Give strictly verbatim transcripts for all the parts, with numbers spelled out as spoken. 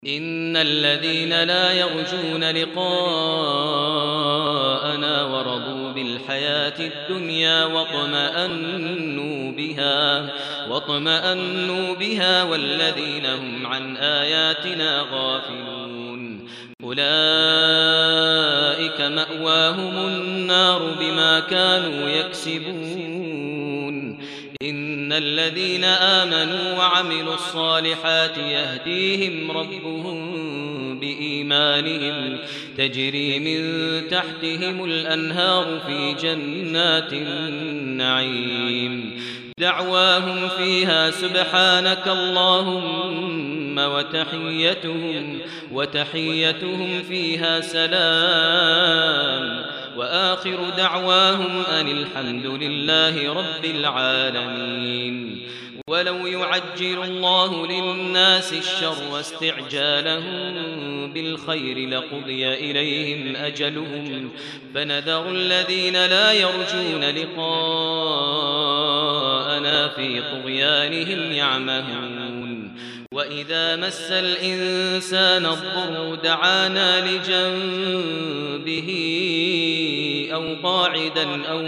إن الذين لا يرجون لقاءنا ورضوا بالحياة الدنيا واطمأنوا بها واطمأنوا بها والذين هم عن آياتنا غافلون أولئك مأواهم النار بما كانوا يكسبون إن الذين آمنوا وعملوا الصالحات يهديهم ربهم بإيمانهم تجري من تحتهم الأنهار في جنات النعيم دعواهم فيها سبحانك اللهم وتحيتهم وتحيتهم فيها سلام وآخر دعواهم أن الحمد لله رب العالمين. ولو يعجل الله للناس الشر واستعجالهم بالخير لقضي إليهم أجلهم فنذر الذين لا يرجون لقاءنا في طغيانهم يعمهون وإذا مس الإنسان الضر دعانا لجنبه أو قاعدا أو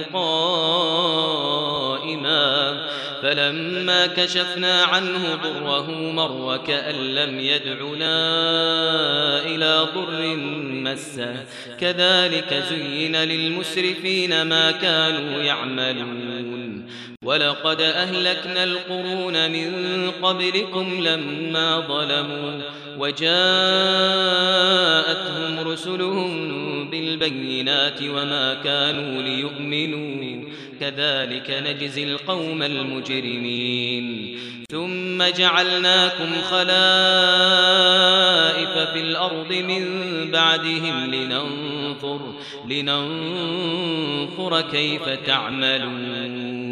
قائما فلما كشفنا عنه ضره مر وكأن لم يدعنا إلى ضر مسه كذلك زين للمسرفين ما كانوا يعملون ولقد أهلكنا القرون من قبلكم لما ظلموا وجاءتهم رسلهم بالبينات وما كانوا ليؤمنوا كذلك نجزي القوم المجرمين ثم جعلناكم خلائف في الأرض من بعدهم لننظر, لننظر كيف تعملون